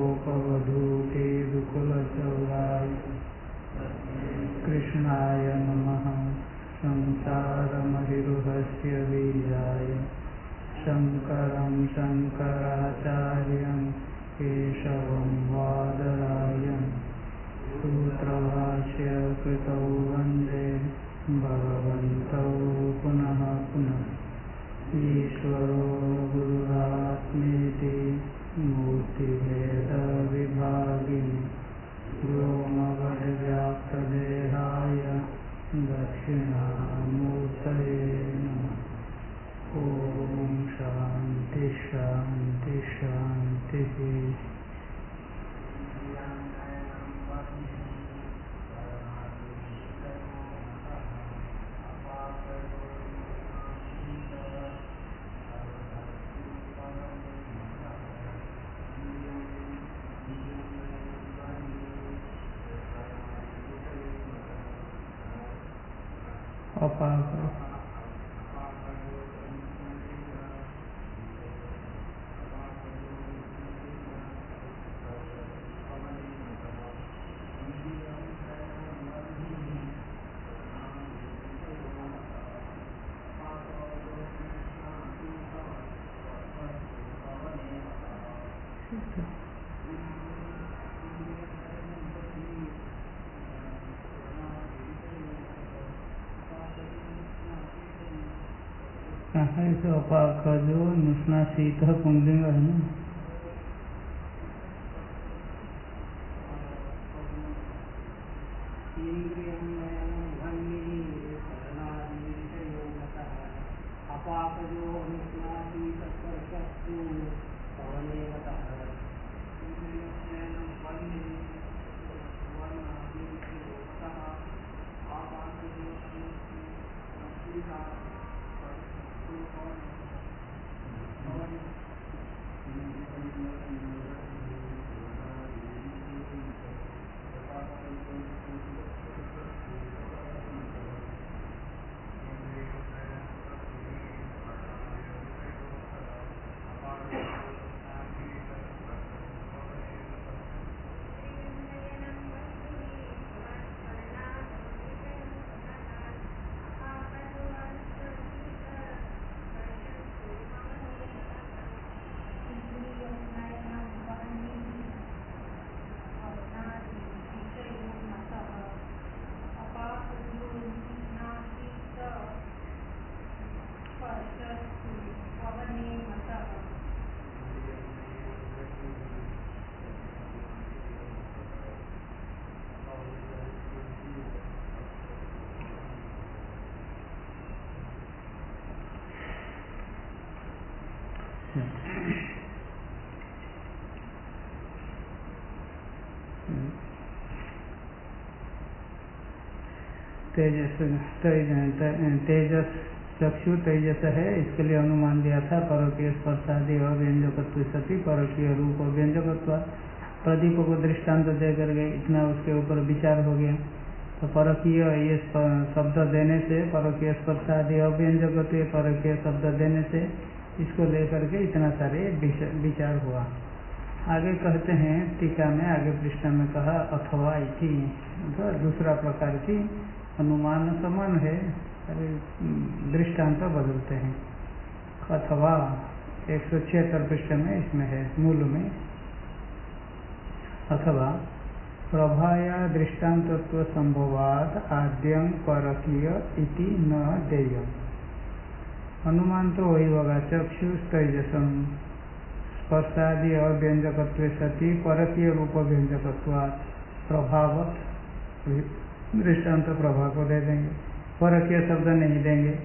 गोपवधूते दुकुलचौराय कृष्णाय नमः। संसारमहिरुहस्य बीजाय शङ्करं शङ्कराचार्यं केशवं बादरायणं सूत्रभाष्य कृतौ वन्दे भगवन्तौ पुनः पुनः। ईश्वरो गुरुरात्मेति मूर्तिभेदविभागिनि व्योमवद्व्याप्तदेहाय दक्षिणामूर्तये नमः। ॐ शान्ति शान्ति शान्तिः। ऐसे अपाक का जो नुष्णाशीत पुंलिंग है ना, तेजस चक्षु तेजस है, इसके लिए अनुमान दिया था परोक्ष स्पर्शादि अव्यंजकत्व सती परोक्ष रूप व्यंजकत्व। प्रदीप को दृष्टांत दे करके इतना उसके ऊपर विचार हो गया। तो परोक्षीय ये शब्द देने से परोक्ष स्पर्शादि अव्यंजकत्व परोक्ष शब्द देने से इसको लेकर के इतना सारे विचार हुआ। आगे कहते हैं टीका में आगे पृष्ठ में कहा अथवा इति, तो दूसरा प्रकार की अनुमान समान है, दृष्टांत बदलते हैं। अथवा 176 पृष्ठ में इसमें है मूल में, अथवा प्रभाया दृष्टान्तत्व संभवात आद्यं परकीय इति न देयम्। अनुमान तो वही होगा, चक्षु तेजसम स्पर्शादि अव्यंजकत्व सती परकीय रूप व्यंजकत्वात् प्रभावत दृष्टांत प्रभा को दे देंगे, परकीय शब्द नहीं देंगे।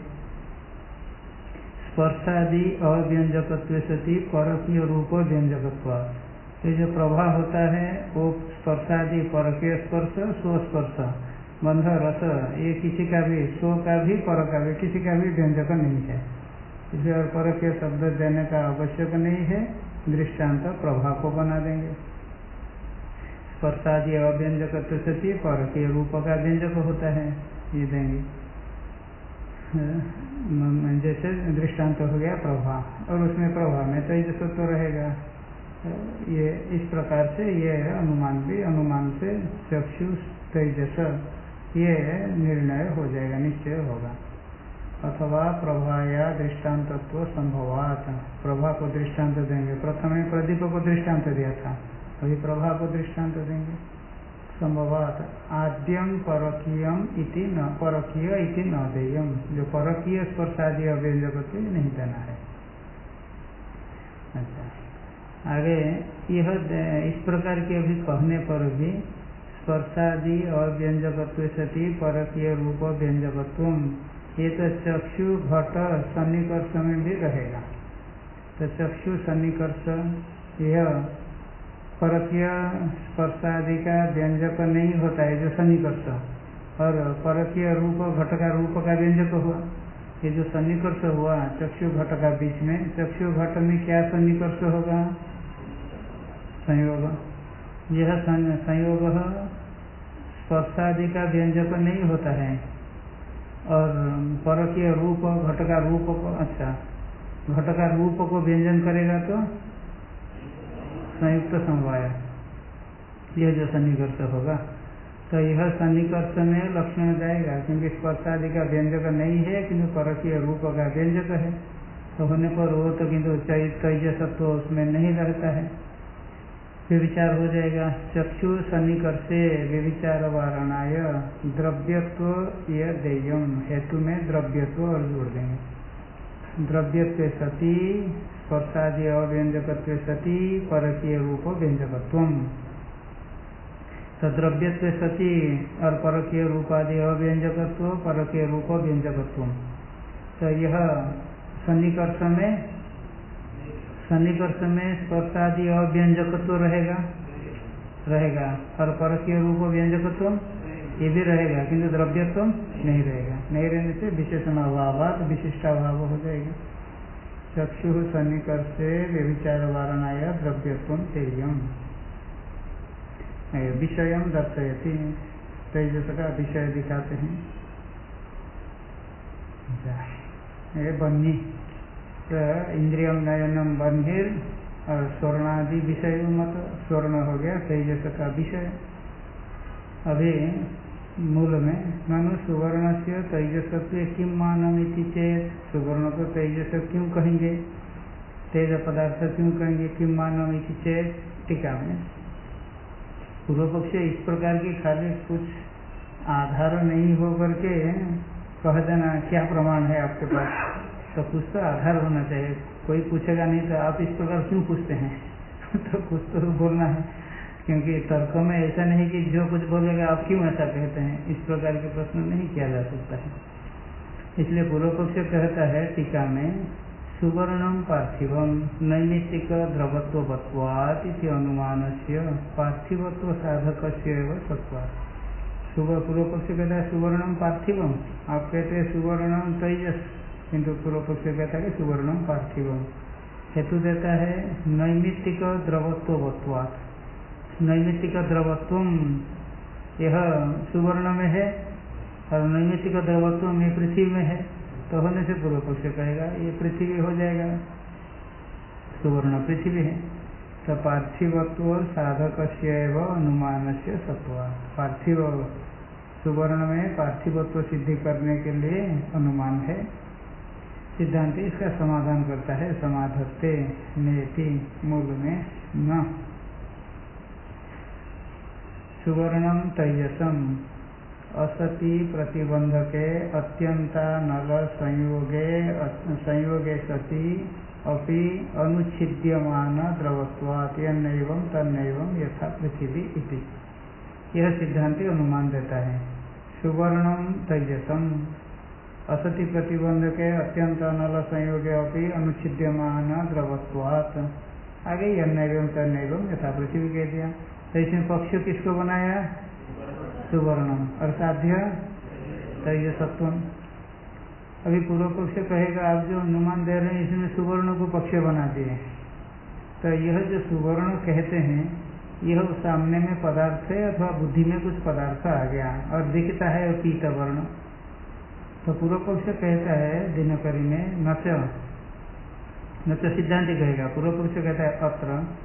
स्पर्शादि अव्यंजकत्व सती परकीय रूप व्यंजकत्वात्, ये जो प्रभा होता है वो स्पर्शादि परकीय स्पर्श स्वस्पर्श बंध रस, ये किसी का भी स्व का भी पर का भी किसी का भी व्यंजक नहीं है, इसलिए और परकीय शब्द देने का आवश्यक नहीं है, दृष्टांत प्रभा को बना देंगे। स्पर्शादि अव्यंजकत्व सती परकीय रूप का व्यंजक होता है, ये देंगे। जैसे दृष्टांत हो गया प्रभा, और उसमें प्रभा में तेजस तो रहेगा, ये इस प्रकार से ये अनुमान भी, अनुमान से चक्षु तेजस ये निर्णय हो जाएगा, निश्चय होगा। अथवा प्रभा या दृष्टान्तत्व संभवात, प्रभा को दृष्टांत देंगे। प्रथम में प्रदीप को दृष्टांत दिया था, अभी प्रभा को दृष्टांत देंगे। संभवात आद्यम परकीयम इति न, परकीय इति न देयम, जो परकीय स्पर्शादि अव्यंजक नहीं देना है। अच्छा, आगे यह इस प्रकार के अभी कहने पर भी स्पर्शादि अव्यंजकत्व सती परकीय रूप व्यंजकत्व, ये तो चक्षु घट सन्निकर्ष में भी रहेगा। तो चक्षु सन्निकर्ष यह परकीय स्पर्शादि का व्यंजक नहीं होता है, जो सन्निकर्ष, और परकीय रूप घट का रूप का व्यंजक हुआ। ये जो सन्निकर्ष हुआ चक्षु घट का बीच में, चक्षु घट में क्या सन्निकर्ष होगा? संयोग। यह संयोग स्पर्शादि का व्यंजक नहीं होता है, और परकीय रूप घट का रूप को, अच्छा, घट का रूप को व्यंजन करेगा तो संयुक्त समवाय, यह जो सन्निकर्ष होगा। तो यह सन्निकर्ष में लक्षण जाएगा, क्योंकि स्पर्शादि का व्यंजक नहीं है किंतु परकीय रूप का व्यंजक है, तो होने पर वो तो किंतु तेजसत्व उसमें नहीं रहता है, व्यभिचार हो जाएगा। चक्षु सन्निकर्षे व्यभिचार वारणाय द्रव्यत्व यह देयम, हेतु में द्रव्यत्व और जोड़ देंगे। द्रव्यत्व सती स्पर्शादि अव्यंजकत्व सती परकीय रूप व्यंजकत्व। तो द्रव्यत्व सती और परकीय रूपादि अव्यंजकत्व परकीय रूप व्यंजकत्व, तो यह सन्निकर्ष में स्पर्शादि अव्यंजकत्व रहेगा और परकीय रूप व्यंजकत्व ये भी रहेगा, किंतु द्रव्यत्व नहीं रहेगा। नहीं रहने से विशेषण अभाव विशिष्टाभाव हो जाएगा। चक्षु सन्निकर्षे व्यभिचार वारणाय द्रव्यत्व तेयम, विषय दर्शयति, तेजस का विषय दिखाते हैं। ये बन्ही, इंद्रियम नयनम बन्हिर और स्वर्णादि विषय मत, स्वर्ण हो गया तेजस का विषय। अभी मूल में मनु सुवर्ण से तेजसत्व किम मानमिति चेत, सुवर्ण को तेजस क्यों कहेंगे, तेज पदार्थ क्यों कहेंगे, किम मानमिति चेत। टीका में पूर्व पक्ष इस प्रकार की खाली कुछ आधार नहीं हो करके कह देना क्या प्रमाण है आपके पास, तो कुछ तो आधार होना चाहिए। कोई पूछेगा नहीं तो आप इस प्रकार क्यों पूछते हैं तो कुछ तो बोलना है, क्योंकि तर्क में ऐसा नहीं कि जो कुछ बोलेगा आप क्यों ऐसा कहते हैं, इस प्रकार के प्रश्न नहीं किया जा सकता है। इसलिए पूर्व पक्ष कहता है टीका में सुवर्णम पार्थिवम नैमित्तिक द्रवत्वत्वात् इति अनुमानस्य पार्थिवत्व साधकस्य एव सत्वात्। पूर्व पक्ष कहता है सुवर्णम पार्थिवम, आप कहते हैं सुवर्णम तेजस, किंतु पूर्व पक्ष कहता है कि सुवर्णम पार्थिवम। हेतु देता है नैमित्तिक द्रवत्वत्वात्, नैमित्तिक द्रवत्वम यह सुवर्ण में है और नैमित्तिक द्रवत्वम ये पृथ्वी में है, तो होने से पूर्व पक्ष कहेगा ये पृथ्वी हो जाएगा, सुवर्ण पृथ्वी है। तो पार्थिवत्व साधकस्य एव अनुमानस्य सत्वात्, पार्थिव सुवर्ण में पार्थिवत्व सिद्धि करने के लिए अनुमान है। सिद्धांत इसका समाधान करता है समाधत्ते नेति, मूल में न सुवर्णम तेजसम असति प्रतिबंधके अत्यंता नल संयोगे सति अपि अनुच्छिद्यमान द्रवत्वात् यन्नैवं तन्नैवं यथा पृथ्वी इति। यह सिद्धांति अनुमान देता है सुवर्णम तेजसम असति प्रतिबंधके अत्यंत नल संयोगे अपि अनुच्छिद्यमान द्रवत्वात्, आगे यन्नैवं तन्नैवं यथा पृथ्वी कह दिया। तो इसमें पक्ष किसको बनाया? सुवर्णम और साध्य तेजसत्वम। अभी पूर्व पक्ष कहेगा आप जो अनुमान दे रहे हैं इसमें सुवर्ण को पक्ष बना दिए, तो यह जो सुवर्ण कहते हैं यह सामने में पदार्थ है अथवा बुद्धि में कुछ पदार्थ आ गया और दिखता है पीत वर्ण। तो पूर्व पक्ष कहता है दिनकरी में नच सिद्धांत कहेगा, पूर्व पक्ष कहता है अत्र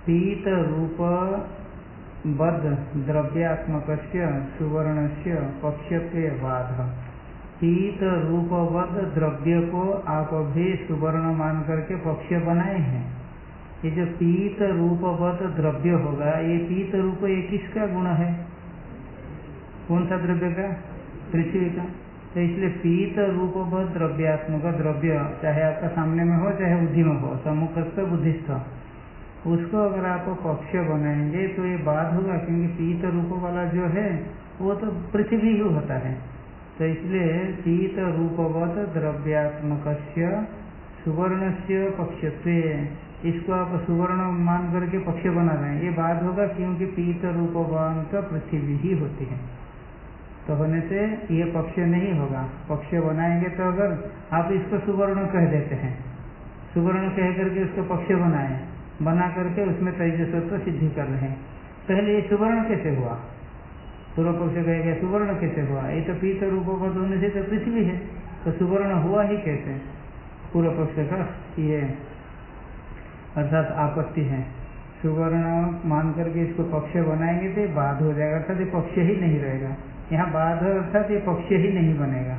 पीत रूप बद द्रव्यात्मक सुवर्ण से पक्षत्व बाध। पीत रूपवद द्रव्य को आप भी सुवर्ण मान करके पक्ष बनाए हैं। ये जो पीत रूपवद द्रव्य होगा, ये पीत रूप ये किसका गुण है? कौन सा द्रव्य का? पृथ्वी का। तो इसलिए पीत रूपवद द्रव्यात्मक द्रव्य चाहे आपका सामने में हो चाहे बुद्धि में हो, सम्मुखस्थ बुद्धिस्थ, उसको अगर आप पक्ष बनाएंगे तो ये बाध होगा, क्योंकि पीत रूप वाला जो है वो तो पृथ्वी ही होता है। तो इसलिए पीत रूपवत द्रव्यात्मक सुवर्ण से पक्षत्व, इसको आप सुवर्ण मान करके पक्ष बना रहे हैं, ये बात होगा, क्योंकि पीत रूपवान तो पृथ्वी ही होती है। तो होने से ये पक्ष नहीं होगा। पक्ष बनाएंगे तो अगर आप इसको सुवर्ण कह देते हैं, सुवर्ण कह करके उसको पक्ष बनाए, बना करके उसमें तेजस्व सिद्धि कर रहे हैं, पहले ये सुवर्ण कैसे हुआ? पूर्व पक्ष कहेगा सुवर्ण कैसे हुआ? ये तो पीत रूपवत होने से तो पृथ्वी है, तो सुवर्ण हुआ ही कैसे? पूर्व पक्ष का ये अर्थात आपत्ति है। सुवर्ण मान करके इसको पक्ष बनाएंगे तो बाध हो जाएगा, अर्थात ये पक्ष ही नहीं रहेगा। यहाँ बाध अर्थात ये पक्ष ही नहीं बनेगा,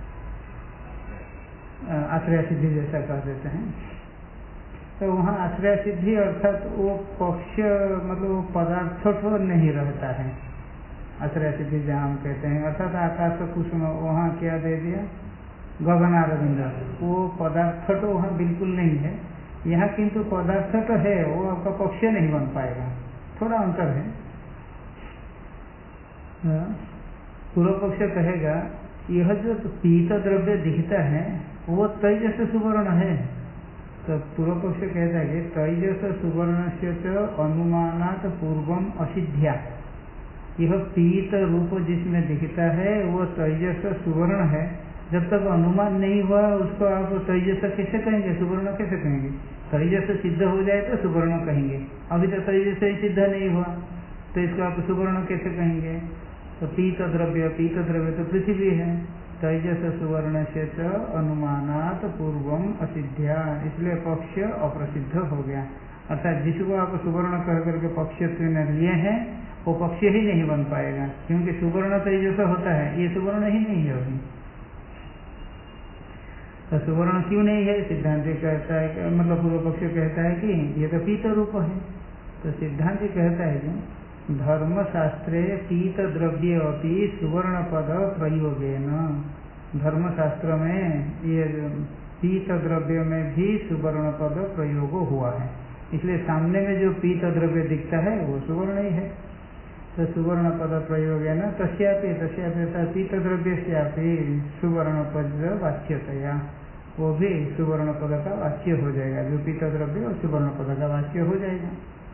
आश्रय सिद्धि जैसा कह देते हैं। तो वहाँ आश्रय सिद्धि अर्थात वो पक्ष मतलब वो पदार्थ तो नहीं रहता है। आश्रय सिद्धि जहाँ हम कहते हैं, अर्थात आकाश कुसुम वहाँ क्या दे दिया? गगनारविंद, वो पदार्थ तो वहाँ बिल्कुल नहीं है। यहाँ किंतु पदार्थ तो है, वो आपका पक्ष नहीं बन पाएगा, थोड़ा अंतर है। पूर्व पक्ष कहेगा यह जो पीत द्रव्य दिखता है वो तेजस सुवर्ण है। तो पूर्व पक्ष कहता है कि तेजस सुवर्ण से अनुमानात पूर्वम असिद्ध्या, यह पीत रूप जिसमें दिखता है वो तेजस सुवर्ण है। जब तक अनुमान नहीं हुआ उसको आप तेजस कैसे कहेंगे, सुवर्ण कैसे कहेंगे? तेजस सिद्ध हो जाए तो सुवर्ण कहेंगे, अभी तो तेजस ही सिद्ध नहीं हुआ तो इसको आप सुवर्ण कैसे कहेंगे? तो पीत द्रव्य तो पृथ्वी है, तेजस सुवर्ण से अनुमानात पूर्वम असिद्ध्या, इसलिए पक्ष अप्रसिद्ध हो गया। अर्थात जिसको आप सुवर्ण कह करके पक्ष लिए हैं वो पक्ष ही नहीं बन पाएगा, क्योंकि सुवर्ण तेजस होता है, ये सुवर्ण ही नहीं है अभी। तो सुवर्ण क्यों नहीं है? सिद्धांत कहता है, मतलब पूर्व पक्ष कहता है कि ये तो पीत रूप है। तो सिद्धांत कहता है कि धर्मशास्त्रे पीत द्रव्य अपनी सुवर्ण पद प्रयोगेन, धर्मशास्त्र में ये पीत द्रव्य में भी सुवर्ण पद प्रयोग हुआ है, इसलिए सामने में जो पीत द्रव्य दिखता है वो सुवर्ण ही है। तो सुवर्ण पद प्रयोगेन तस्यापि पीत द्रव्य से सुवर्ण पद वाच्यतया, वो भी सुवर्ण पद का वाच्य हो जाएगा। जो पीत द्रव्य और सुवर्ण पद का वाच्य हो जाएगा।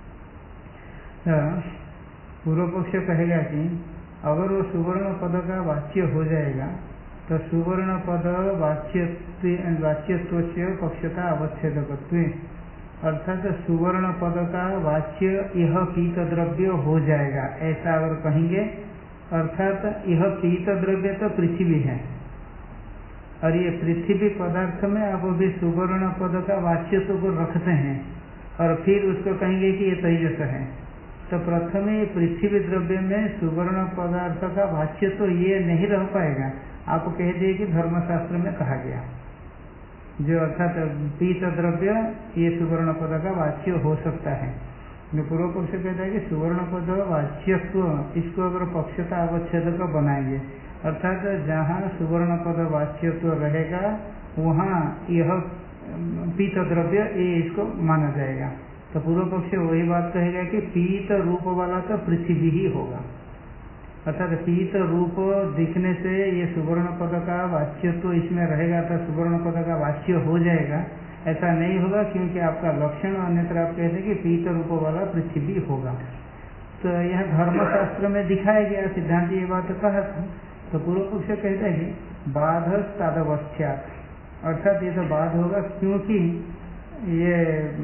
तो पूर्व पक्ष कहेगा कि अगर वो सुवर्ण पद का वाच्य हो जाएगा तो सुवर्ण पद वाच्यत्व से पक्षता अवच्छेदकत्व, अर्थात सुवर्ण पद का वाच्य यह पीत द्रव्य हो जाएगा, ऐसा अगर कहेंगे, अर्थात यह पीत द्रव्य तो पृथ्वी है और ये पृथ्वी पदार्थ में आप भी सुवर्ण पद का वाच्यत्व को रखते हैं और फिर उसको कहेंगे कि ये तेजस है, तो प्रथम ये पृथ्वी द्रव्य में सुवर्ण पदार्थ का वाच्य तो ये नहीं रह पाएगा। आप कह दिए कि धर्मशास्त्र में कहा गया जो अर्थात पीत द्रव्य ये सुवर्ण पद का वाच्य हो सकता है। जो पूर्व पक्ष कहता है कि सुवर्ण पद वाच्यत्व, इसको अगर पक्षता अवच्छेद का बनाएंगे, अर्थात जहाँ सुवर्ण पद वाच्यत्व रहेगा वहाँ यह पीत द्रव्य ये इसको माना जाएगा। तो पूर्व पक्ष वही बात कहेगा कि पीत रूप वाला तो पृथ्वी ही होगा, अर्थात पीत रूप दिखने से ये सुवर्ण पद का वाच्य तो इसमें रहेगा तो सुवर्ण पद का वाच्य हो जाएगा, ऐसा नहीं होगा, क्योंकि आपका लक्षण अन्यत्र आप कहते हैं कि पीत रूप वाला पृथ्वी होगा। तो यह धर्मशास्त्र में दिखाया गया, सिद्धांत ये बात कहा था। तो पूर्व पक्ष कहता है कि बाध तादवस्थ्यात्, अर्थात ये तो बाध होगा क्योंकि ये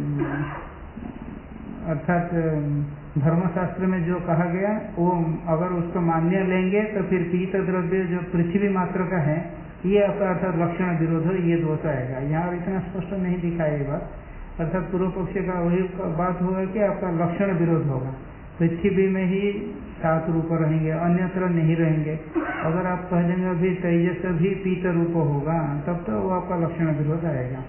अर्थात धर्मशास्त्र में जो कहा गया वो अगर उसको मान्य लेंगे तो फिर पीत द्रव्य जो पृथ्वी मात्र का है ये आपका अर्थात लक्षण विरोध ये दोष आएगा। यहाँ इतना स्पष्ट नहीं दिखाएगा, अर्थात पूर्व पक्ष का वही बात होगा कि आपका लक्षण विरोध होगा। पृथ्वी में ही 7 रूप रहेंगे, अन्यत्र नहीं रहेंगे। अगर आप कह देंगे अभी तेजस भी पीत रूप होगा, तब तो वो आपका लक्षण विरोध आएगा।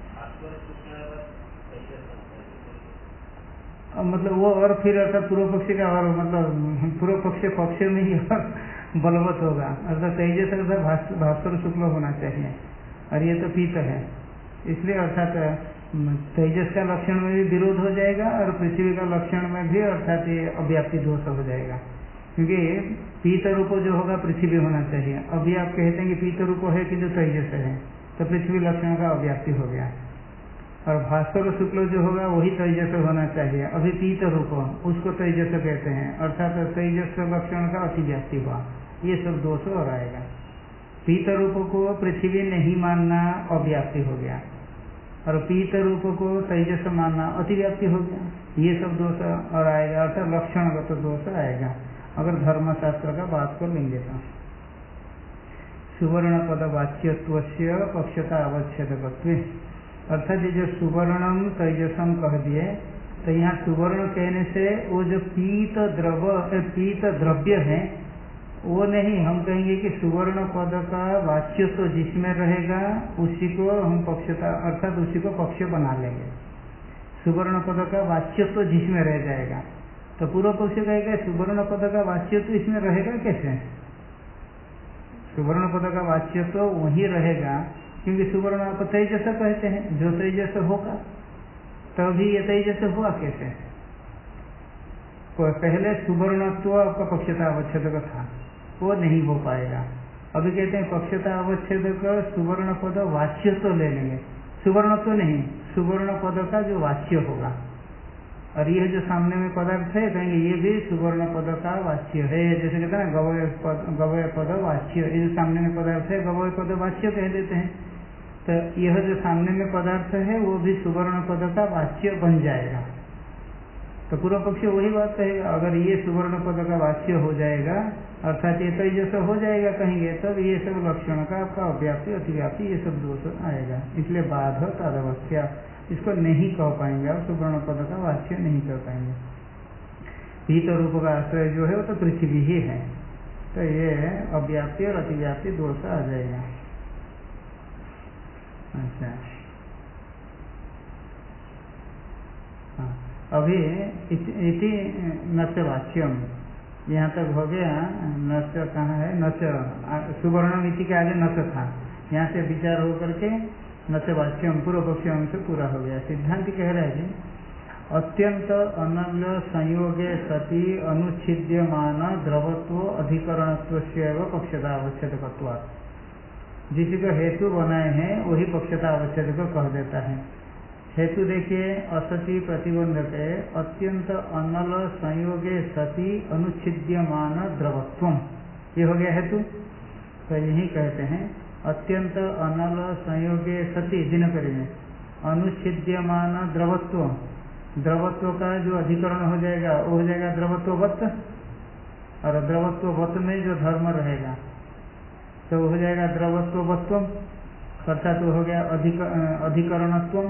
मतलब वो और फिर अर्थात पूर्व पक्ष का और मतलब पूर्व पक्ष में ही और बलवत होगा। अर्थात तेजस अर्थात भास्कर शुक्ल होना चाहिए और ये तो पीत है, इसलिए अर्थात तेजस का लक्षण में भी विरोध हो जाएगा और पृथ्वी का लक्षण में भी अर्थात ये अव्याप्ति दोष हो जाएगा। क्योंकि पीत रूप जो होगा पृथ्वी होना चाहिए। अभी आप कहते हैं कि पीत रूप है कि जो तेजस है, तो पृथ्वी लक्षण का अव्याप्ति हो गया। और भास्कर शुक्ल जो होगा वही तेजस होना चाहिए। अभी पीत रूप उसको तेजस कहते हैं, अर्थात तेजस लक्षण का अतिव्याप्ति हुआ। ये सब दोष और आएगा। पीत रूप को पृथ्वी नहीं मानना अव्याप्ति हो गया और पीत रूप को तेजस मानना अतिव्याप्ति हो गया। ये सब दोष और आएगा, अर्थात लक्षणगत दोष आएगा अगर धर्मशास्त्र का बात को लेंगे तो। सुवर्ण पद वाच्यत्व से पक्षता अवच्छेदकत्व, अर्थात ये जो सुवर्णम तेजसम कह दिए, तो यहाँ सुवर्ण कहने से वो जो पीत द्रव्य है वो नहीं, हम कहेंगे कि सुवर्ण पद का वाच्यत्व जिसमें रहेगा उसी को हम पक्षता अर्थात उसी को पक्ष बना लेंगे। सुवर्ण पद का वाच्यत्व जिसमें रह जाएगा, तो पूर्व पक्ष कहेगा सुवर्ण पद का वाच्यत्व इसमें रहेगा कैसे? सुवर्ण पद का वाच्यत्व वही रहेगा क्योंकि सुवर्ण आप तेजस कहते हैं, जो तेजस होगा तभी ये तेजस हुआ कैसे? पहले सुवर्णत्व आपका पक्षता अवच्छेदक था, वो नहीं हो पाएगा। अभी कहते हैं पक्षता अवच्छेदक सुवर्ण पद वाच्यत्व ले लेंगे, सुवर्णत्व नहीं, सुवर्ण पद का जो वाच्य होगा। और यह जो सामने में पदार्थ है कहेंगे ये भी सुवर्ण पद का वाच्य है। जैसे कहते हैं गवय पद वाच्य, ये जो सामने में पदार्थ है गवय पद वाच्य कह देते हैं। तो यह जो सामने में पदार्थ है वो भी सुवर्ण पद का वाच्य बन जाएगा। तो पूर्व पक्ष वही बात कहेगा, अगर ये सुवर्ण पद का वाच्य हो जाएगा अर्थात ये तेजस हो जाएगा कहेंगे, तब ये सब लक्षण का आपका अव्याप्ति अतिव्याप्ति ये सब दोष आएगा। इसलिए बाध तदवस्था इसको नहीं कह पाएंगे, आप सुवर्ण पद का वाच्य नहीं कर पाएंगे। पीत रूप का आश्रय जो है वो तो पृथ्वी ही है, तो ये अव्याप्ति और अतिव्याप्ति दोष आ जाएगा। अच्छा, हाँ, अभी इति नच वाच्यम यहाँ तक हो गया। नच कहाँ है? नच सुवर्णम इति के आगे नच था, यहाँ से विचार हो करके नच वाच्यम पूर्व पक्ष से पूरा हो गया। सिद्धांत कह रहा है कि अत्यंत अनन्य संयोगे सति अनुच्छिद्यमान द्रवत्व अधिकरणत्व से पक्षता अवच्छेदकत्वात्, जिसको हेतु बनाए हैं वही पक्षता अवच्छेद को कह देता है। हेतु देखिए, असति प्रतिबंधक है अत्यंत अनल संयोगे सति अनुच्छिद्यमान द्रवत्वम, ये हो गया हेतु। तो यही कहते हैं अत्यंत अनल संयोगे सति दिनकरी में अनुच्छिद्यमान द्रवत्व, द्रवत्व का जो अधिकरण हो जाएगा वो हो जाएगा द्रवत्ववत्, और द्रवत्ववत् में जो धर्म रहेगा तो हो जाएगा द्रवत्ववत्वम, अर्थात वो हो गया अधिकरणत्वम।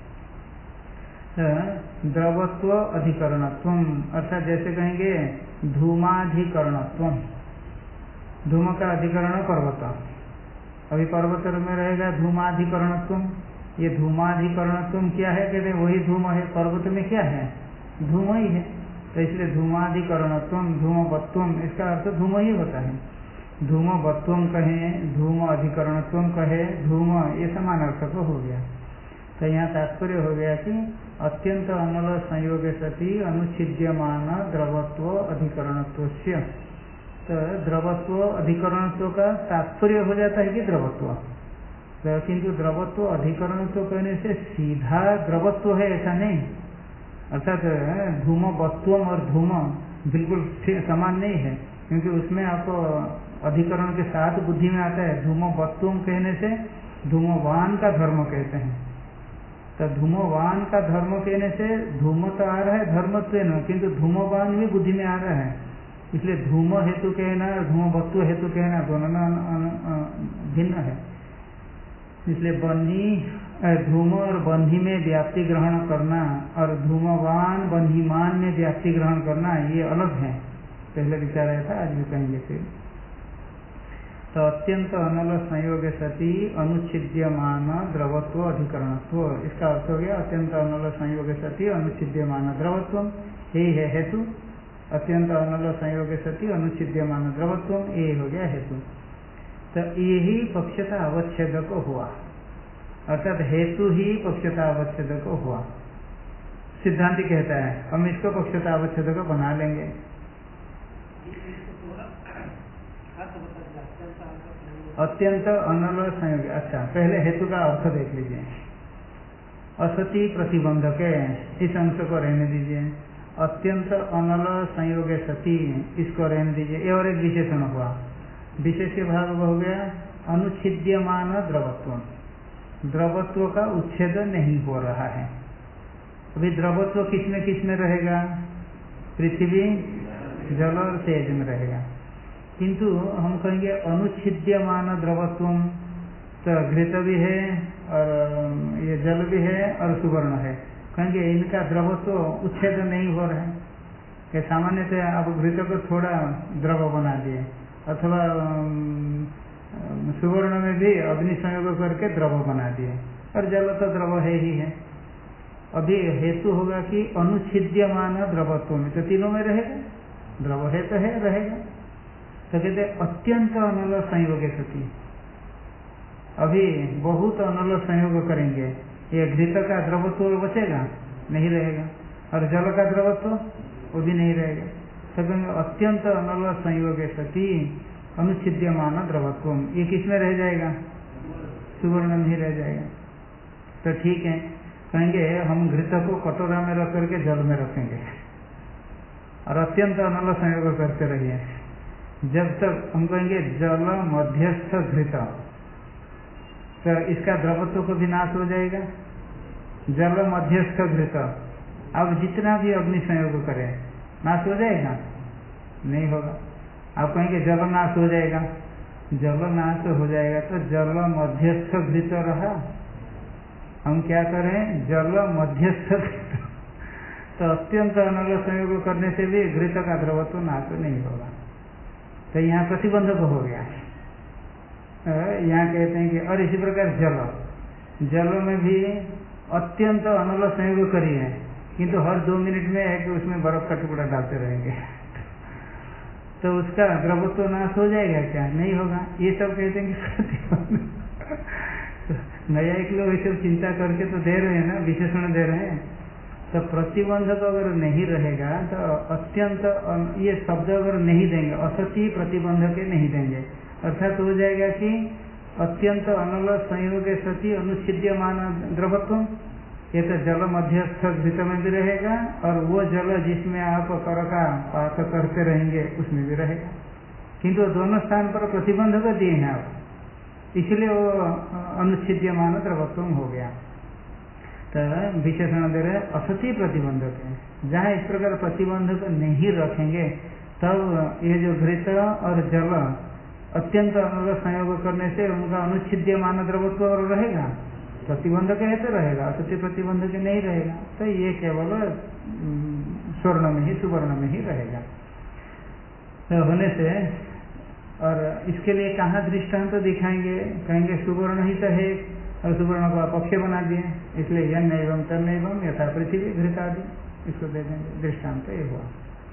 द्रवत्व अधिकरणत्वम अर्थात जैसे कहेंगे धूमाधिकरणत्वम, धूम का अधिकरण पर्वत, अभी पर्वत में रहेगा धूमाधिकरणत्वम। ये धूमाधिकरणत्वम क्या है? कहते हैं वही धूम है, पर्वत में क्या है? धूम ही है, तो इसलिए धूमाधिकरणत्वम धूमवत्वम, इसका अर्थ धूम ही होता है। धूमवत्वम कहें, धूम अधिकरणत्वम कहे, धूम ये समान अर्थ को हो गया। तो यहाँ तात्पर्य हो गया कि अत्यंत अनल संयोग सति अनुच्छिद्यमान द्रवत्व अधिकरणत्व से, तो द्रवत्व अधिकरणत्व का तात्पर्य हो जाता है कि द्रवत्व, तो किंतु द्रवत्व अधिकरणत्व कहने से सीधा द्रवत्व है ऐसा नहीं, अर्थात धूमवत्वम और धूम बिल्कुल समान नहीं है, क्योंकि उसमें आपको अधिकरण के साथ बुद्धि में आता है। धूमवत्वम कहने से धूमवान का धर्म कहते हैं, तो धूमवान का धर्म कहने से धूम तो आ रहा है धर्मत्व न, किंतु धूमवान भी बुद्धि में आ रहा है, इसलिए धूम हेतु कहना और धूमवत्व हेतु कहना दोनों में भिन्न है। इसलिए बन्ही धूम और बन्ही में व्याप्ति ग्रहण करना और धूमवान बन्हीमान में व्याप्ति ग्रहण करना ये अलग है। पहले विचार आया था, आज भी कहेंगे फिर। तो अत्यंत अनल संयोग सती अनुच्छिद्यमान द्रवत्व अधिकरणत्व, इसका अर्थ हो गया अत्यंत अनल संयोग सती अनुच्छिद्यमान द्रवत्व, यही है हेतु। अत्यंत अनल संयोग सती अनुच्छिद्यमान द्रवत्व, यही हो गया हेतु। तो यही पक्षता अवच्छेद को हुआ, अर्थात हेतु ही पक्षता अवच्छेद को हुआ। सिद्धांति कहता है हम इसको पक्षता अवच्छेद को बना लेंगे। अत्यंत अनल संयोग, अच्छा पहले हेतु का अर्थ देख लीजिए। असति प्रतिबंधक है, इस अंश को रहने दीजिए। अत्यंत अनल संयोग सती, इसको रहने दीजिए। ये और एक विशेषण हुआ, विशेष भाग हो गया अनुच्छिद्यमान द्रवत्व, द्रवत्व का उच्छेद नहीं हो रहा है। अभी द्रवत्व किस में रहेगा? पृथ्वी, जल और तेज में रहेगा। किंतु हम कहेंगे अनुच्छिद्यमान द्रवत्व, तो घृत भी है और ये जल भी है और सुवर्ण है, कहेंगे इनका द्रवत्व उच्छेद नहीं हो रहा है। कि सामान्यतः आप घृत को थोड़ा द्रव बना दिए, अथवा सुवर्ण में भी अग्नि संयोग करके द्रव बना दिए, और जल तो द्रव है ही है। अभी हेतु होगा कि अनुच्छिद्यमान द्रवत्व में, तो तीनों में रहेगा, द्रव है तो है रहेगा। तो कहते अत्यंत अनल संयोग सती, अभी बहुत अनल संयोग करेंगे, ये घृत का द्रवत्व बचेगा नहीं रहेगा, और जल का द्रवत्व वो भी नहीं रहेगा। तो कहेंगे अत्यंत अनल संयोग सती अनुच्छिद्यमान द्रवत्व, ये किस में रह जाएगा? सुवर्ण में ही रह जाएगा। तो ठीक है, कहेंगे हम घृत को कटोरा में रख करके जल में रखेंगे और अत्यंत अनल संयोग करते रहिए। जब तक हम कहेंगे जल मध्यस्थ घृत, तो इसका द्रवत्व को भी नाश हो जाएगा। जल मध्यस्थ घृत, अब जितना भी अग्नि संयोग करें नाश हो जाएगा? नहीं होगा। आप कहेंगे जल नाश हो जाएगा, जल नाश हो जाएगा तो जल मध्यस्थ घृत रहा, हम क्या करें? जल मध्यस्थ घृत। तो अत्यंत अनल संयोग करने से भी घृत का द्रवत्व नाश नहीं होगा। तो यहाँ प्रतिबंधक हो गया। यहाँ कहते हैं कि और इसी प्रकार जल में भी अत्यंत अनल संयोग करिए, किंतु हर 2 मिनट में एक उसमें बर्फ का टुकड़ा डालते रहेंगे, तो उसका द्रवत्व नाश हो जाएगा क्या? नहीं होगा। ये सब कहते हैं कि प्रतिबंध। नया एक लोग ये सब चिंता करके तो दे रहे हैं ना, विशेषण दे रहे हैं। तो प्रतिबंधक अगर नहीं रहेगा तो अत्यंत, ये शब्द अगर नहीं देंगे, असति प्रतिबंधक नहीं देंगे, अर्थात हो जाएगा कि अत्यंत अनल संयोग सती अनुच्छिद्यमान द्रवत्व, ये तो जल मध्यस्थ घृत में भी रहेगा, और वो जल जिसमें आप कर का पाक करते रहेंगे उसमें भी रहेगा। किंतु दोनों स्थान पर प्रतिबंधक दिए हैं आप, इसलिए वो अनुच्छिद्यमान द्रवत्व हो गया। तो विशेषण दे रहे असति प्रतिबंधक है। जहाँ इस प्रकार प्रतिबंधक नहीं रखेंगे तब ये जो घृत और जल अत्यंत अनल संयोग करने से उनका अनुच्छिद्यमान द्रवत्व और रहेगा, प्रतिबंधक है तो रहेगा, असत्य प्रतिबंधक नहीं रहेगा। तो ये केवल स्वर्ण में ही, सुवर्ण में ही रहेगा। तो होने से, और इसके लिए कहाँ दृष्टांत तो दिखाएंगे? कहेंगे सुवर्ण ही तो है, और सुवर्ण को आप अक्षय बना दिए, इसलिए यन एवं तन एवं यथा पृथ्वी घृत आदि, इसको दे देंगे दृष्टांत। ये हुआ।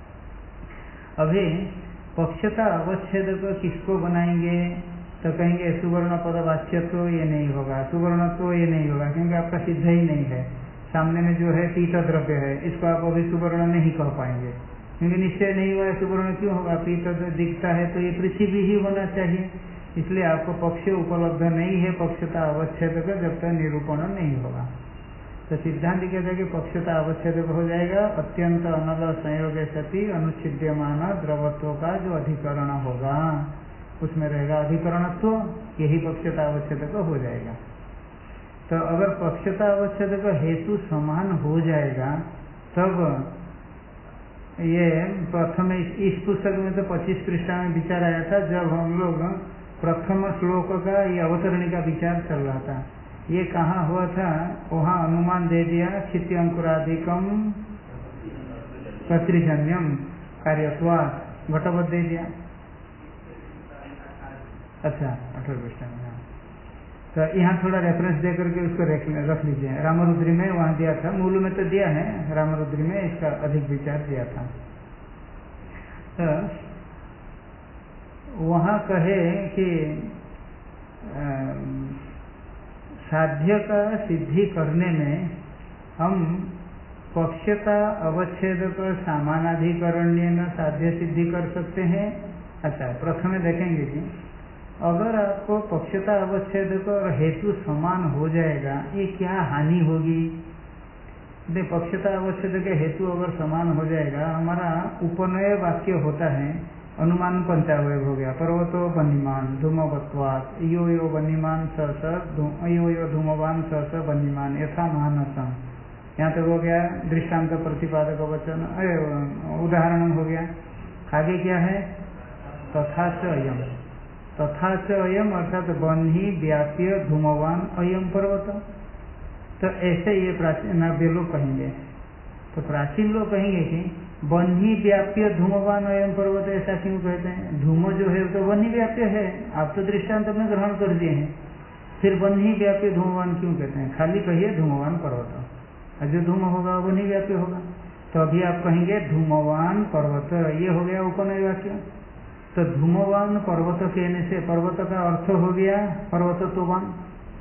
अभी पक्षता अवच्छेद को किसको बनाएंगे? तो कहेंगे सुवर्ण पद वाच्यत्व ये नहीं होगा, सुवर्णत्व ये नहीं होगा, क्योंकि आपका सिद्ध ही नहीं है। सामने में जो है पीत द्रव्य है, इसको आप अभी सुवर्ण नहीं कह पाएंगे, क्योंकि निश्चय नहीं हुआ है। सुवर्ण क्यों होगा? पीत दिखता है तो ये पृथ्वी ही होना चाहिए, इसलिए आपको पक्ष उपलब्ध नहीं है पक्षता अवच्छेद का, जब तक निरूपण नहीं होगा। तो सिद्धांत कहते हैं कि पक्षता अवच्छेद हो जाएगा अत्यंत अनल संयोग सती अनुच्छिद्यमान द्रवत्व का जो अधिकरण होगा उसमें रहेगा अधिकरणत्व, यही पक्षता अवच्छेद हो जाएगा। तो अगर पक्षता अवच्छेद का हेतु समान हो जाएगा तब ये प्रथम इस पुस्तक में तो 25 पृष्ठ में विचार आया था, जब हम लोग प्रथम श्लोक का ये अवतरणी का विचार चल रहा था। ये कहाँ हुआ था? वहाँ अनुमान दे दिया क्षिति अंकुरादिकम कर्तृजन्यम कार्यत्वात् घटवत दे दिया। अच्छा 18 पृष्ठ में। तो यहाँ थोड़ा रेफरेंस दे करके उसको रख लीजिए। रामरुद्री में वहाँ दिया था, मूल में तो दिया है, रामरुद्री में इसका अधिक विचार दिया था। तो वहाँ कहे कि साध्य का सिद्धि करने में हम पक्षता अवच्छेद कर सामानाधिकरण्य न साध्य सिद्धि कर सकते हैं। अच्छा, प्रथम देखेंगे कि अगर आपको पक्षता अवच्छेद और हेतु समान हो जाएगा, ये क्या हानि होगी? पक्षता अवच्छेद के हेतु अगर समान हो जाएगा, हमारा उपनय वाक्य होता है, अनुमान पंचावय हो गया, पर्वतो बन्नीमान धूमवत्वात् यो यो बन्नीमान स यो यो धूमवान स बन्नीमान यथा मानसम। यहाँ तक हो गया दृष्टांत प्रतिपादक वचन, उदाहरण हो गया। आगे क्या है? तथा च अयम, तथा च अयम अर्थात बन्ही व्याप्य धूमवान अयम पर्वत। तो ऐसे ये प्राचीन नव्य लोग कहेंगे। तो प्राचीन लोग कहेंगे कि बन्ही व्याप्य धूमवान अयम पर्वत, ऐसा क्यों कहते हैं? धूम जो है तो बन्ही व्याप्य है, आप तो दृष्टांत में ग्रहण कर दिए हैं, फिर बन्ही व्याप्य धूमवान क्यों कहते हैं? खाली कहिए धूमवान पर्वत, जो धूम होगा वो बन्ही व्याप्य होगा। तो अभी आप कहेंगे धूमवान पर्वत, ये हो गया उपनय वाक्य। तो धूमवान पर्वत कहने से पर्वत का अर्थ हो गया पर्वतत्ववान,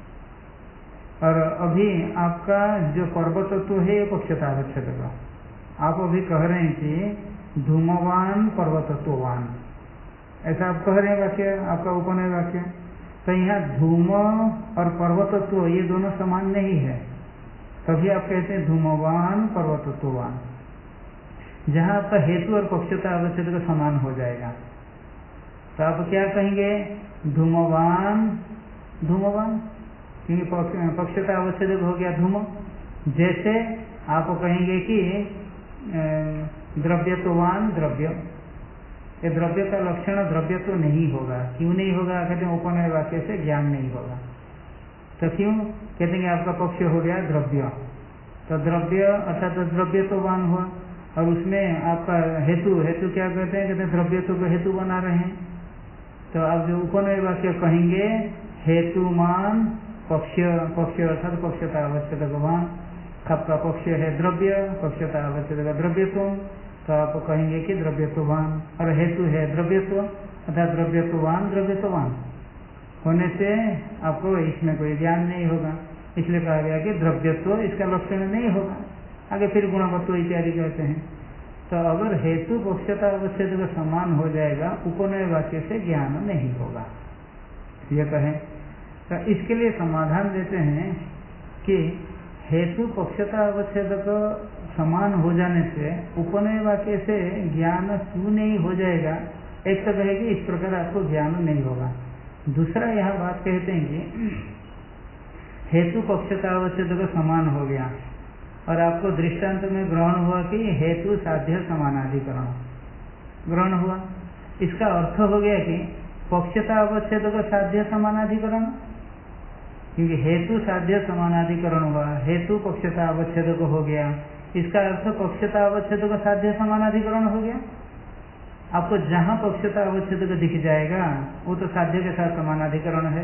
और अभी आपका जो पर्वतत्व है ये पक्षता अवच्छेद का। आप अभी कह रहे हैं कि धूमवान पर्वतत्ववान, ऐसा आप कह रहे हैं वाक्य, आपका उपनय वाक्य। तो यहाँ धूम और पर्वतत्व ये दोनों समान नहीं है, तभी आप कहते हैं धूमवान पर्वतत्ववान। जहाँ आपका हेतु और पक्षता अवच्छेद का समान हो जाएगा, तो आप क्या कहेंगे? धूमवान धूमवान, क्योंकि पक्षता अवच्छेद हो गया धूम। जैसे आप कहेंगे कि द्रव्यत्ववान द्रव्य, ये द्रव्य का लक्षण द्रव्य तो नहीं होगा। क्यों नहीं होगा? कहते हैं उपनय वाक्य से ज्ञान नहीं होगा। तो क्यों? कहते हैं आपका पक्ष हो गया द्रव्य, तो द्रव्य अर्थात तो द्रव्यत्ववान हुआ, और उसमें आपका हेतु, हेतु क्या कहते हैं? कहते हैं द्रव्यत्व को हेतु बना रहे हैं। तो आप जो उपनय वाक्य कहेंगे हेतुमान पक्ष, पक्ष अर्थात पक्षता अवच्छेद भगवान, आपका पक्ष है द्रव्य, पक्षता अवच्छेद का द्रव्यत्व, तो आप कहेंगे कि द्रव्यत्ववान, और हेतु है द्रव्यत्व अर्थात द्रव्यत्ववान द्रव्यत्ववान होने से आपको इसमें कोई ज्ञान नहीं होगा, इसलिए कहा गया कि द्रव्यत्व इसका लक्षण नहीं होगा। आगे फिर गुणवत्व इत्यादि कहते हैं। तो अगर हेतु पक्षता अवच्छेद का समान हो जाएगा, उपनय वाक्य से ज्ञान नहीं होगा, ये कहें। तो इसके लिए समाधान देते हैं कि हेतु पक्षता अवच्छेद का समान हो जाने से उपनय वाक्य से ज्ञान क्यों नहीं हो जाएगा? एक तो कहेगी इस प्रकार आपको ज्ञान नहीं होगा। दूसरा यहाँ बात कहते हैं कि हेतु पक्षता अवच्छेद का समान हो गया, और आपको दृष्टांत में ग्रहण हुआ कि हेतु साध्य समानाधिकरण ग्रहण हुआ। इसका अर्थ हो गया कि पक्षता अवच्छेद का साध्य समानाधिकरण, क्योंकि हेतु साध्य समानाधिकरण हुआ, हेतु पक्षता अवच्छेद हो गया, इसका अर्थ पक्षता अवच्छेद का साध्य समानाधिकरण हो गया। आपको जहां पक्षता अवच्छेद दिख जाएगा वो तो साध्य के साथ समानाधिकरण है,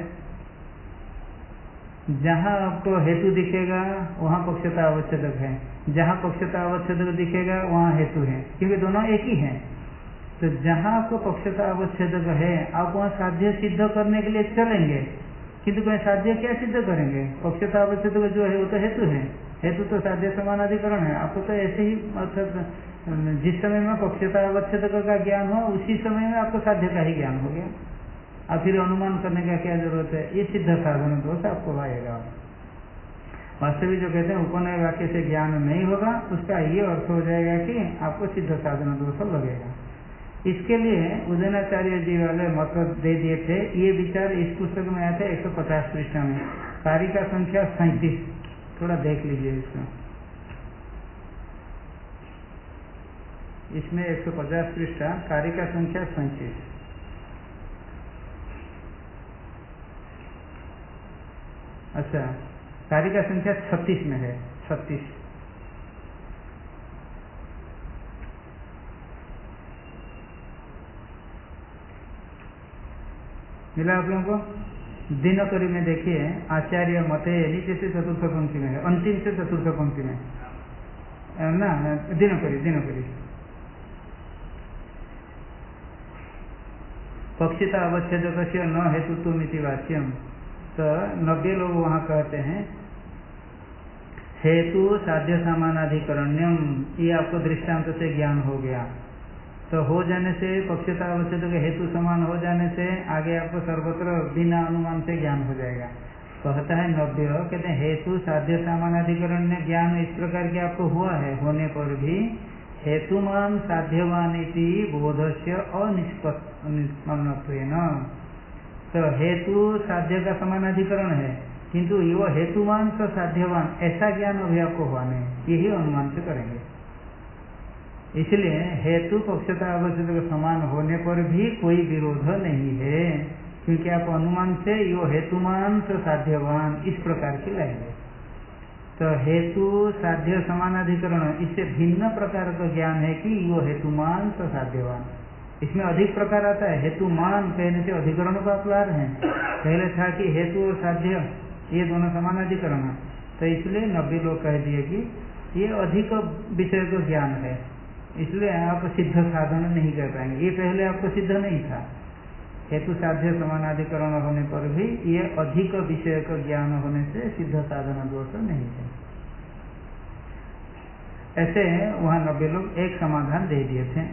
जहां आपको हेतु दिखेगा वहां पक्षता अवच्छेद है, जहां पक्षता अवच्छेद दिखेगा वहां हेतु है, क्योंकि दोनों एक ही हैं। तो जहां आपको पक्षता अवच्छेद है आप वहां साध्य सिद्ध करने के लिए चलेंगे, किंतु कोई साध्य क्या सिद्ध करेंगे? पक्षता अवच्छेद जो है वो तो हेतु है, हेतु तो साध्य समानाधिकरण है। आपको तो ऐसे ही अर्थात जिस समय में पक्षता अवच्छेद का ज्ञान हो उसी समय में आपको साध्य का ही ज्ञान हो गया, अब फिर अनुमान करने का क्या जरूरत है? ये सिद्ध साधन दोष आपको आएगा। वास्तविक जो कहते हैं उपनय वाक्य से ज्ञान नहीं होगा, उसका ये अर्थ हो जाएगा कि आपको सिद्ध साधन दोष लगेगा। इसके लिए उदयनाचार्य जी वाले मत दे दिए थे। ये विचार इस पुस्तक में आया था 150 पृष्ठ में, कारिका संख्या 37, थोड़ा देख लीजिए इसमें। इसमें 150 पृष्ठ कारिका संख्या 37। अच्छा, कार्य का संख्या 36 में है, 36। मिला आप लोगों को? दिनकरी में देखिए, आचार्य मते नीचे से चतुर्थ पंक्ति में है, अंतिम से चतुर्थ पंक्ति में ना, दिनकरी पक्षिता अवच्छेदक न हेतुत्वमिति वाच्यम। तो 90 लोग वहाँ कहते हैं हेतु साध्य समानाधिकरण्यम, ये आपको दृष्टांत से ज्ञान हो गया। तो हो जाने से पक्षता अवच्छेद के हेतु समान हो जाने से आगे आपको सर्वत्र बिना अनुमान से ज्ञान हो जाएगा। कहता है 90, कहते हैं हेतु साध्य समानाधिकरण्य ज्ञान इस प्रकार के आपको हुआ है, होने पर भी हेतुमान साध्यवान इति बोधस्य अनिष्पन्नत्वेन। तो हेतु साध्य का समानाधिकरण है, किंतु ये हेतुमान तो साध्यवान ऐसा ज्ञान अभी आपको हुआ नहीं, यही अनुमान से करेंगे। इसलिए हेतु पक्षता अवच्छेद के समान होने पर भी कोई विरोध नहीं है, क्योंकि आप अनुमान से यो हेतुमान तो साध्यवान इस प्रकार की लाएंगे। तो हेतु साध्य समानाधिकरण इससे भिन्न प्रकार का ज्ञान है कि यो हेतुमान तो साध्यवान। इसमें अधिक प्रकार आता है, हेतुमान कहने से अधिकरण को आप ला रहे हैं। पहले था कि हेतु और साध्य ये दोनों समानाधिकरण है, तो इसलिए 90 लोग कह दिए कि ये अधिक विषय का ज्ञान है, इसलिए आप सिद्ध साधन नहीं कर पाएंगे। ये पहले आपको सिद्ध नहीं था, हेतु साध्य समानाधिकरण होने पर भी ये अधिक विषय का ज्ञान होने से सिद्ध साधन दोष नहीं है। ऐसे वहाँ 90 लोग एक समाधान दे दिए थे।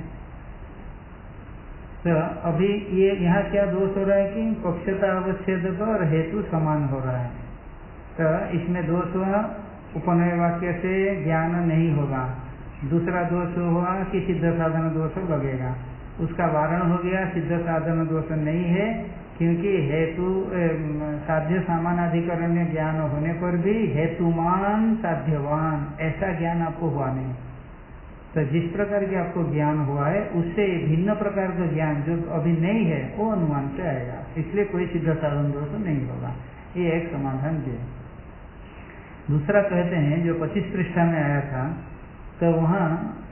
तो अभी ये यहाँ क्या दोष हो रहा है कि पक्षता अवच्छेद और हेतु समान हो रहा है। तो इसमें दोष हुआ उपनय वाक्य से ज्ञान नहीं होगा। दूसरा दोष हुआ कि सिद्ध साधन दोष लगेगा, उसका वारण हो गया। सिद्ध साधन दोष नहीं है, क्योंकि हेतु साध्य समानाधिकरण्य ज्ञान होने पर भी हेतुमान साध्यवान ऐसा ज्ञान आपको हुआ नहीं। तो जिस प्रकार के आपको ज्ञान हुआ है उससे भिन्न प्रकार का ज्ञान जो अभी नहीं है वो अनुमान से आएगा, इसलिए कोई सिद्ध साधन दोष नहीं होगा। ये एक समाधान दिया। दूसरा कहते हैं जो 25 पृष्ठा में आया था, तो वहाँ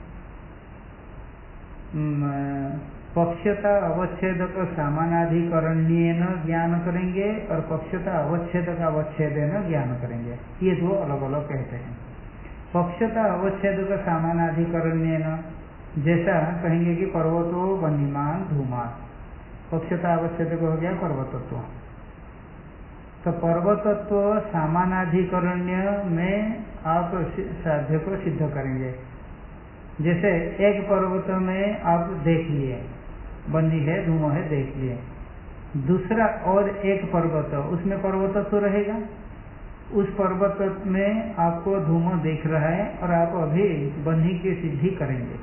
पक्षता अवच्छेदक सामानाधिकरण्येन ज्ञान करेंगे और पक्षता अवच्छेदक अवच्छेदेन ज्ञान करेंगे, ये दो अलग अलग कहते हैं। पक्षता अवच्छेदक सामानाधिकरण्येन जैसा कहेंगे कि पर्वतो वन्यमान धूमात्, पक्षता अवच्छेदक हो गया पर्वतत्व। तो पर्वतत्व सामानाधिकरण्य में आप साध्य को सिद्ध करेंगे। जैसे एक पर्वत में आप देख लिए, बन्नी है धूम है देख लिए, दूसरा और एक पर्वत उसमें पर्वतत्व रहेगा। उस पर्वत में आपको धूम दिख रहा है और आप अभी बन्ही की सिद्धि करेंगे।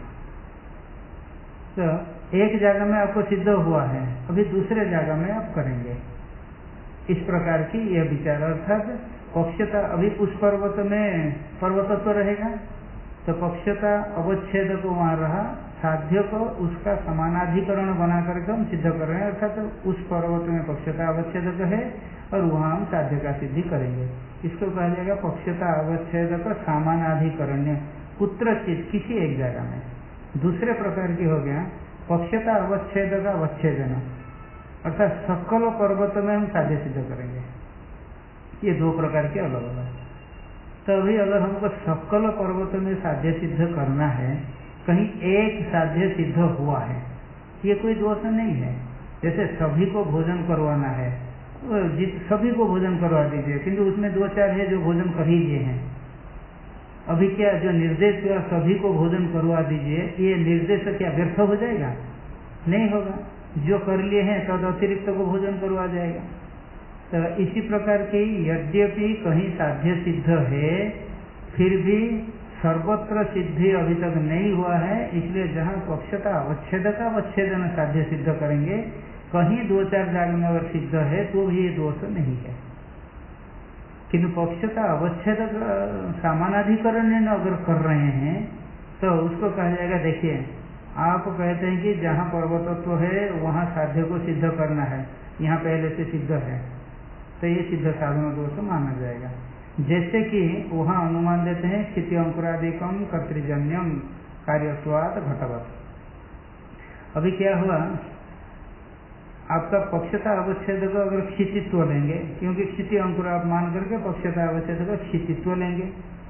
तो एक जगह में आपको सिद्ध हुआ है, अभी दूसरे जगह में आप करेंगे। इस प्रकार की यह विचार, अर्थात पक्षता अभी उस पर्वत में पर्वतत्व रहेगा, तो पक्षता अवच्छेद को वहाँ रहा, साध्य को उसका समानाधिकरण बना करके हम सिद्ध कर रहे हैं। अर्थात उस पर्वत में पक्षता अवच्छेद है और वहाँ हम साध्य का सिद्धि करेंगे। इसको कहा जाएगा पक्षता अवच्छेद का सामानाधिकरण्य। कुत्रचित किसी एक जगह में। दूसरे प्रकार की हो गया पक्षता अवच्छेद का अवच्छेदन, अर्थात सकल पर्वत में हम साध्य सिद्ध करेंगे। ये दो प्रकार के अलग अलग। तो अभी अगर हमको सकल पर्वत में साध्य सिद्ध करना है, कहीं एक साध्य सिद्ध हुआ है, ये कोई दोष नहीं है। जैसे सभी को भोजन करवाना है, सभी को भोजन करवा दीजिए, किंतु उसमें दो चार है जो भोजन कर ही दिए हैं। अभी क्या जो निर्देश हुआ सभी को भोजन करवा दीजिए, ये निर्देश क्या व्यर्थ हो जाएगा? नहीं होगा। जो कर लिए हैं तद अतिरिक्त को भोजन करवा जाएगा। तो इसी प्रकार की यद्यपि कहीं साध्य सिद्ध है, फिर भी सर्वत्र सिद्धि अभी तक नहीं हुआ है, इसलिए जहाँ पक्षता अवच्छेद का अवच्छेदन साध्य सिद्ध करेंगे, कहीं दो चार जगह में अगर सिद्ध है तो भी ये दोष नहीं है। किंतु पक्षता अवच्छेद सामानाधिकरण अगर कर रहे हैं तो उसको कहा जाएगा, देखिए आप कहते हैं कि जहाँ पर्वतत्व है वहाँ साध्य को सिद्ध करना है, यहाँ पहले से सिद्ध है, तो ये सिद्ध साधन दोष माना जाएगा। जैसे कि वहाँ अनुमान देते हैं स्थिति अंकुरादिकम कर्तृजन्यम कार्यत्वात् घटवत्। अभी क्या हुआ, आपका पक्षता अवच्छेद को अगर क्षितित्व लेंगे, क्योंकि क्षिति अंकुर आप मान करके पक्षता अवच्छेद का क्षितित्व लेंगे,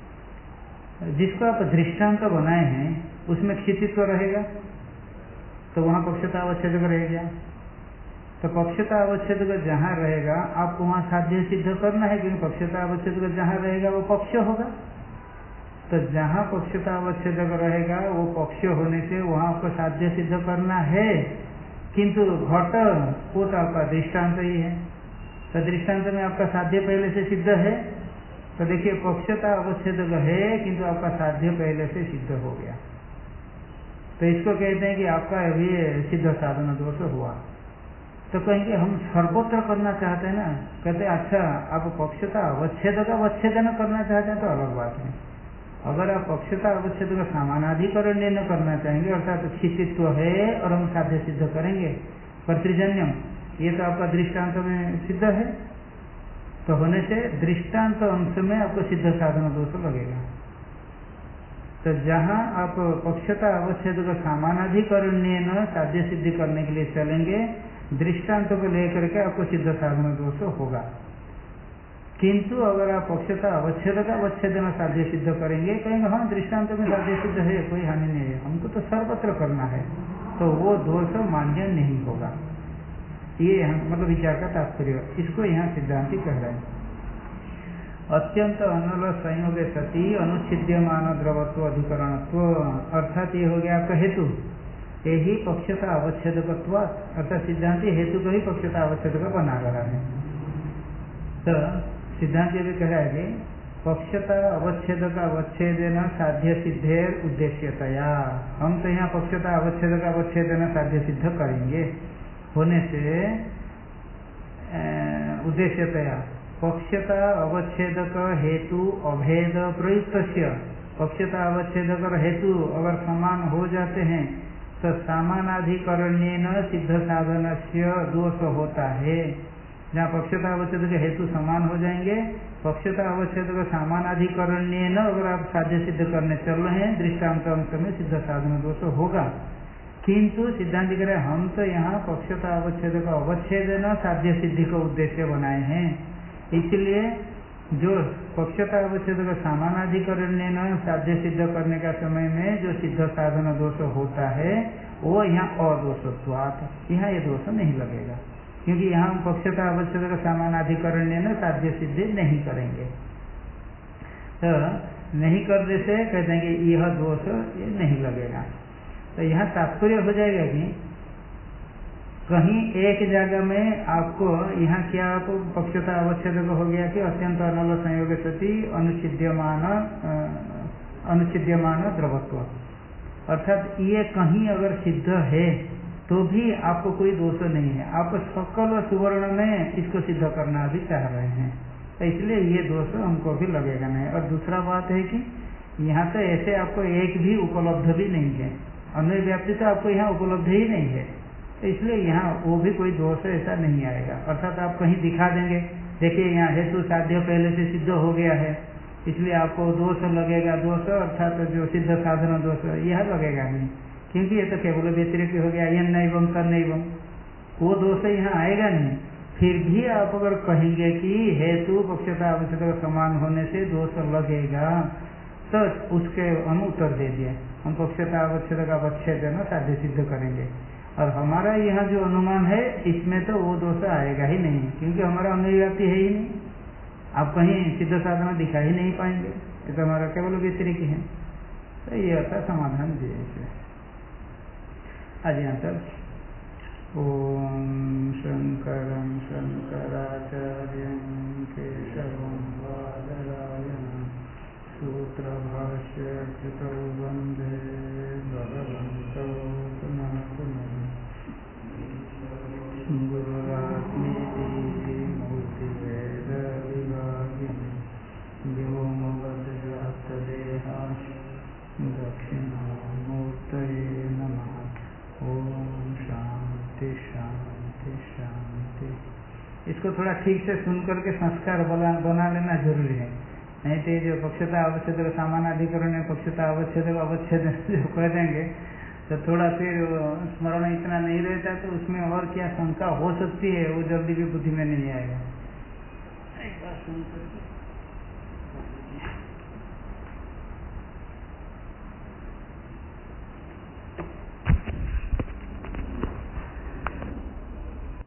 जिसको आप दृष्टांत बनाए हैं उसमें क्षितित्व रहेगा तो वहाँ पक्षता अवच्छेद रह गया। तो पक्षता अवच्छेद जहाँ रहेगा आपको वहाँ साध्य सिद्ध करना है, क्योंकि पक्षता अवच्छेद जहाँ रहेगा वो पक्ष होगा। तो जहाँ पक्षता अवच्छेद रहेगा वो पक्ष होने से वहाँ आपको साध्य सिद्ध करना है, किंतु घट वो तो आपका दृष्टांत ही है। तो दृष्टांत में आपका साध्य पहले से सिद्ध है, तो देखिए पक्षता अवच्छेद है किंतु आपका साध्य पहले से सिद्ध हो गया, तो इसको कहते हैं कि आपका अभी सिद्ध साधन दोष हुआ। तो कहेंगे हम सर्वत्र करना चाहते हैं ना, कहते हैं अच्छा आप पक्षता अवच्छेद का अवच्छेदन करना चाहते हैं तो अलग बात है। अगर आप पक्षता अवच्छेद का समानाधिकरण न करना चाहेंगे, अर्थात तो क्षितित्व है और हम साध्य सिद्ध करेंगे कर्तृजन्यम, ये तो आपका दृष्टांत में सिद्ध है, तो होने से दृष्टांत अंश में आपको सिद्ध साधन दोष लगेगा। तो जहाँ आप पक्षता अवच्छेद का समानाधिकरण न साध्य सिद्धि करने के लिए चलेंगे, दृष्टांत को लेकर के आपको सिद्ध साधन दोष होगा। किंतु अगर आप पक्षता अवच्छेद का अवच्छेदन साध्य सिद्ध करेंगे, कहेंगे हाँ दृष्टांत में साध्य सिद्ध है, कोई हानि नहीं है, हमको तो सर्वत्र करना है, तो वो दोष मान्य नहीं होगा। ये मतलब विचार का तात्पर्य, इसको यहाँ सिद्धांति कह रहे हैं। अत्यंत अनल संयोग सती अनुच्छिद्यमान द्रवत्व अधिकरणत्व, अर्थात ये हो गया आपका हेतु, यही पक्षता अवच्छेदकत्व, अर्थात सिद्धांति हेतु को ही पक्षता अवच्छेद का बना रहा है। तो सिद्धांत ये भी कह रहा है कि पक्षता अवच्छेद का अवच्छेदन साध्य सिद्धेर उद्देश्यतया, हम तो यहाँ पक्षता अवच्छेद का अवच्छेदन साध्य सिद्ध करेंगे, होने से उद्देश्यतया पक्षता अवच्छेदक हेतु अभेद प्रयुक्त, पक्षता अवच्छेदक हेतु अगर समान हो जाते हैं तो समानाधिकरण्येन सिद्ध साधन से दोष होता है। जहाँ पक्षता अवच्छेद के हेतु समान हो जाएंगे, पक्षता अवच्छेद का समानाधिकरण्येन अगर आप साध्य सिद्ध करने चल रहे हैं, दृष्टांत अंश में सिद्ध साधन दोष होगा। किंतु सिद्धांत कह रहे हम तो यहाँ पक्षता अवच्छेद का अवच्छेदन साध्य सिद्धि का उद्देश्य बनाए हैं, इसलिए जो पक्षता अवच्छेद का समानाधिकरण साध्य सिद्ध करने का समय में जो सिद्ध साधन दोष होता है वो यहाँ अदोषत्वात्, यहाँ ये दोष नहीं लगेगा, क्योंकि यहाँ हम पक्षता अवच्छेद का समानाधिकरण साध्य सिद्धि नहीं करेंगे। तो नहीं करने से कहते हैं कि यह दोष ये नहीं लगेगा। तो यहाँ तात्पर्य हो जाएगा कि कहीं एक जगह में आपको यहाँ क्या आपको पक्षता अवच्छेद हो गया कि अत्यंत अनल संयोग सती अनुच्छिद्यमान द्रवत्व, अर्थात ये कहीं अगर सिद्ध है तो भी आपको कोई दोष नहीं है, आप सकल सुवर्ण में इसको सिद्ध करना भी चाह रहे हैं, तो इसलिए ये दोष हमको भी लगेगा नहीं। और दूसरा बात है कि यहाँ तो ऐसे आपको एक भी उपलब्ध भी नहीं है, अन्य व्याप्ति तो आपको यहाँ उपलब्ध ही नहीं है, तो इसलिए यहाँ वो भी कोई दोष ऐसा नहीं आएगा। अर्थात आप कहीं दिखा देंगे, देखिए यहाँ हेतु साध्य पहले से सिद्ध हो गया है, इसलिए आपको दोष लगेगा, दोष अर्थात जो सिद्ध साधन दोष यह लगेगा नहीं, क्योंकि ये तो केवल व्यतिरिक्त हो गया, यह नैवम तन्नैवम, वो दोष यहाँ आएगा नहीं। फिर भी आप अगर कहेंगे कि हेतु पक्षता अवच्छेद का समान होने से दोष लगेगा, तो उसके हम उत्तर दे दिए, हम पक्षता अवच्छेद का अवच्छेदन साध्य सिद्ध करेंगे। और हमारा यहाँ जो अनुमान है इसमें तो वो दोष आएगा ही नहीं, क्योंकि हमारा अनुव्याप्ति है ही नहीं, आप कहीं सिद्ध साधन दिखा ही नहीं पाएंगे, ये तो हमारा केवल व्यतिरिक्त है। तो ये आता समाधान दिए। आज यहाँ तक ओम शंकरं शंकराचार्यं केशवं बादरायणं सूत्रभाष्य कृतौ वन्दे भगवन्तौ पुनः पुनः। गुरुरात्मेति मूर्तिभेद विभागिने व्योमवद्व्याप्तदेहाय दक्षिणामूर्तये नमः। ओम शांति शांति शांति। इसको थोड़ा ठीक से सुन करके संस्कार बना लेना जरूरी है। नहीं तो जो पक्षता अवच्छेद सामानाधिकरण में पक्षता अवच्छेद जो कह देंगे तो थोड़ा फिर स्मरण इतना नहीं रहता, तो उसमें और क्या शंका हो सकती है वो जल्दी भी बुद्धि में नहीं आएगा। एक बार सुन करके